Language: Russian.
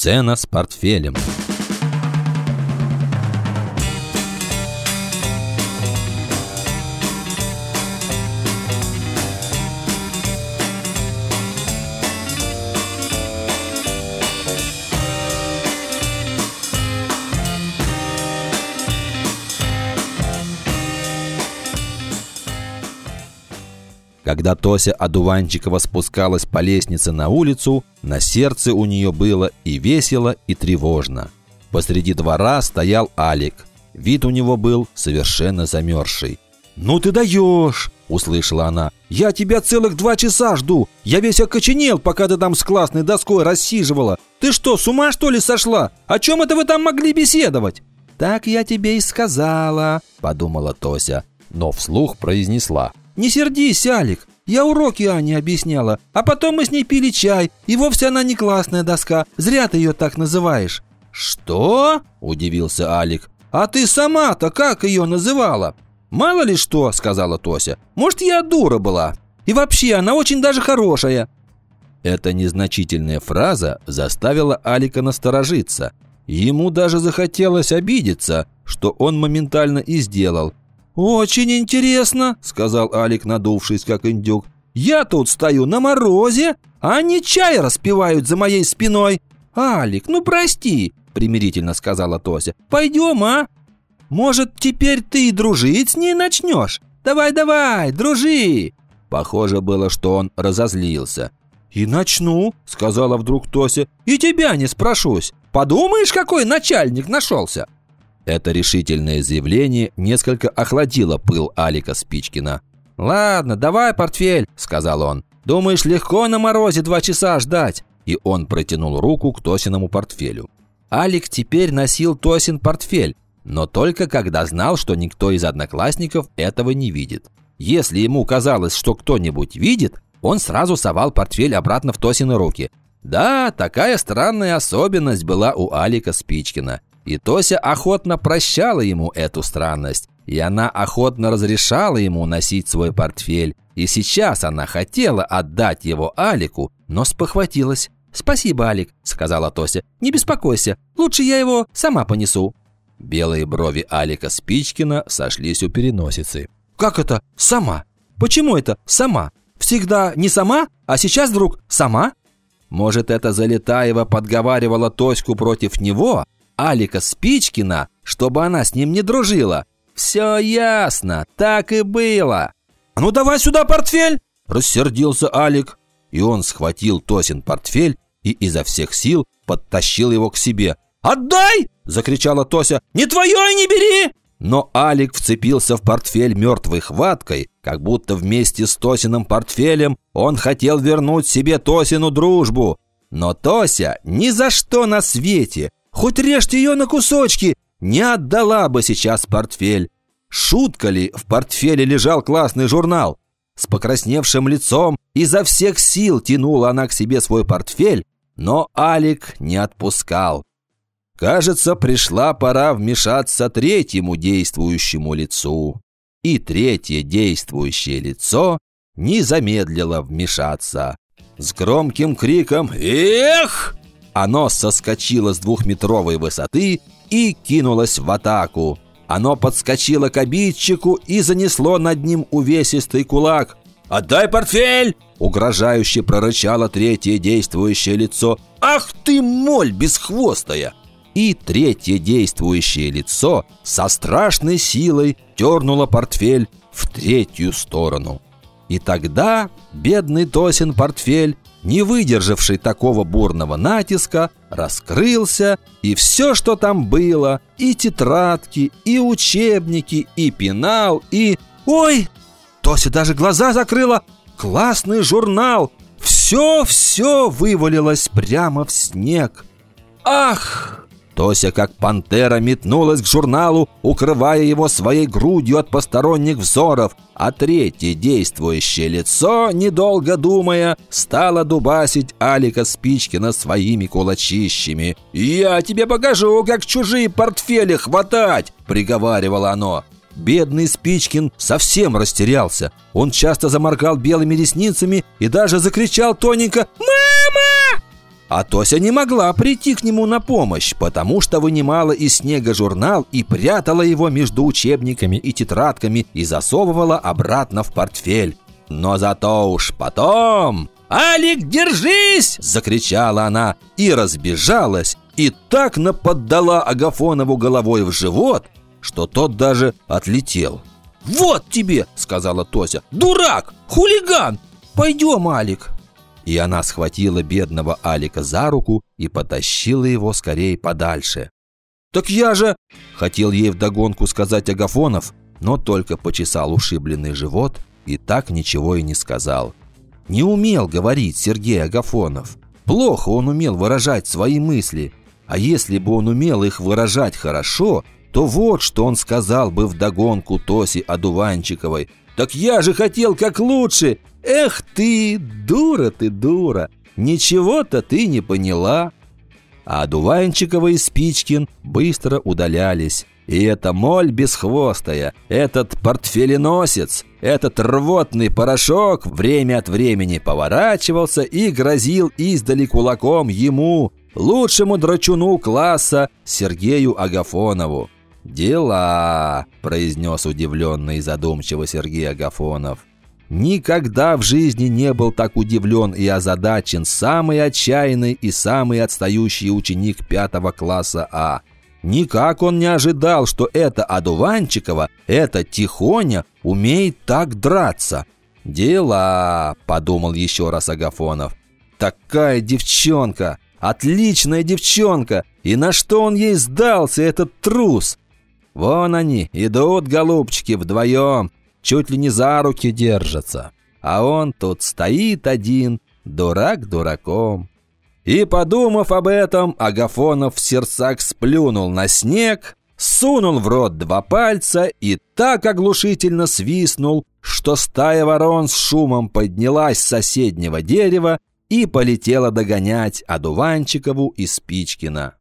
Сцена с портфелем. Когда Тося Одуванчикова спускалась по лестнице на улицу, на сердце у нее было и весело, и тревожно. Посреди двора стоял Алик. Вид у него был совершенно замерзший. «Ну ты даешь!» – услышала она. «Я тебя целых 2 часа жду! Я весь окоченел, пока ты там с классной доской рассиживала! Ты что, с ума что ли сошла? О чем это вы там могли беседовать?» «Так я тебе и сказала», – подумала Тося, но вслух произнесла. «Не сердись, Алик, я уроки Ане объясняла, а потом мы с ней пили чай, и вовсе она не классная доска, зря ты ее так называешь». «Что?» – удивился Алик. «А ты сама-то как ее называла?» «Мало ли что», – сказала Тося, – «может, я дура была. И вообще, она очень даже хорошая». Эта незначительная фраза заставила Алика насторожиться. Ему даже захотелось обидеться, что он моментально и сделал. «Очень интересно», – сказал Алик, надувшись, как индюк. «Я тут стою на морозе, а они чай распивают за моей спиной». «Алик, ну прости», – примирительно сказала Тося. «Пойдем, а? Может, теперь ты и дружить с ней начнешь? Давай, дружи». Похоже было, что он разозлился. «И начну», – сказала вдруг Тося. «И тебя не спрошусь. Подумаешь, какой начальник нашелся». Это решительное заявление несколько охладило пыл Алика Спичкина. «Ладно, давай портфель», – сказал он. «Думаешь, легко на морозе 2 часа ждать?» И он протянул руку к Тосиному портфелю. Алик теперь носил Тосин портфель, но только когда знал, что никто из одноклассников этого не видит. Если ему казалось, что кто-нибудь видит, он сразу совал портфель обратно в Тосины руки. Да, такая странная особенность была у Алика Спичкина. И Тося охотно прощала ему эту странность, и она охотно разрешала ему носить свой портфель. И сейчас она хотела отдать его Алику, но спохватилась. «Спасибо, Алик», – сказала Тося. «Не беспокойся, лучше я его сама понесу». Белые брови Алика Спичкина сошлись у переносицы. «Как это сама? Почему это сама? Всегда не сама, а сейчас вдруг сама?» Может, это Залетаева подговаривала Тоську против него, Алика Спичкина, чтобы она с ним не дружила? Все ясно, так и было. «А ну давай сюда портфель!» – рассердился Алик. И он схватил Тосин портфель и изо всех сил подтащил его к себе. «Отдай!» – закричала Тося. «Не твое и не бери!» Но Алик вцепился в портфель мертвой хваткой, как будто вместе с Тосиным портфелем он хотел вернуть себе Тосину дружбу. Но Тося ни за что на свете, хоть режьте ее на кусочки, не отдала бы сейчас портфель. Шутка ли, в портфеле лежал классный журнал? С покрасневшим лицом изо всех сил тянула она к себе свой портфель, но Алик не отпускал. Кажется, пришла пора вмешаться третьему действующему лицу. И третье действующее лицо не замедлило вмешаться. С громким криком «Эх!» оно соскочило с 2-метровой высоты и кинулось в атаку. Оно подскочило к обидчику и занесло над ним увесистый кулак. «Отдай портфель!» – угрожающе прорычало третье действующее лицо. «Ах ты, моль бесхвостая!» И третье действующее лицо со страшной силой дернуло портфель в третью сторону. И тогда бедный Тосин портфель, не выдержавший такого бурного натиска, раскрылся, и все, что там было, и тетрадки, и учебники, и пенал, и... Ой! Тося даже глаза закрыла! Классный журнал! Все вывалилось прямо в снег. Ах! Тося, как пантера, метнулась к журналу, укрывая его своей грудью от посторонних взоров, а третье действующее лицо, недолго думая, стало дубасить Алика Спичкина своими кулачищами. «Я тебе покажу, как чужие портфели хватать!» – приговаривало оно. Бедный Спичкин совсем растерялся. Он часто заморгал белыми ресницами и даже закричал тоненько «Мама!». А Тося не могла прийти к нему на помощь, потому что вынимала из снега журнал и прятала его между учебниками и тетрадками и засовывала обратно в портфель. Но зато уж потом... «Алик, держись!» – закричала она и разбежалась, и так наподдала Агафонову головой в живот, что тот даже отлетел. «Вот тебе!» – сказала Тося. «Дурак! Хулиган! Пойдем, Алик!» И она схватила бедного Алика за руку и потащила его скорее подальше. «Так я же...» – хотел ей вдогонку сказать Агафонов, но только почесал ушибленный живот и так ничего и не сказал. Не умел говорить Сергей Агафонов. Плохо он умел выражать свои мысли. А если бы он умел их выражать хорошо, то вот что он сказал бы вдогонку Тосе Одуванчиковой. «Так я же хотел как лучше! Эх ты, дура ты, дура! Ничего-то ты не поняла!» А Одуванчикова и Спичкин быстро удалялись. И эта моль бесхвостая, этот портфеленосец, этот рвотный порошок время от времени поворачивался и грозил издали кулаком ему, лучшему драчуну класса, Сергею Агафонову. «Дела», – произнес удивленно и задумчиво Сергей Агафонов. Никогда в жизни не был так удивлен и озадачен самый отчаянный и самый отстающий ученик 5 класса А. Никак он не ожидал, что эта Одуванчикова, эта Тихоня умеет так драться. «Дела», – подумал еще раз Агафонов. «Такая девчонка, отличная девчонка, и на что он ей сдался, этот трус?» Вон они, идут, голубчики, вдвоем, чуть ли не за руки держатся. А он тут стоит один, дурак дураком. И, подумав об этом, Агафонов в сердцах сплюнул на снег, сунул в рот 2 пальца и так оглушительно свистнул, что стая ворон с шумом поднялась с соседнего дерева и полетела догонять Одуванчикову и Спичкина.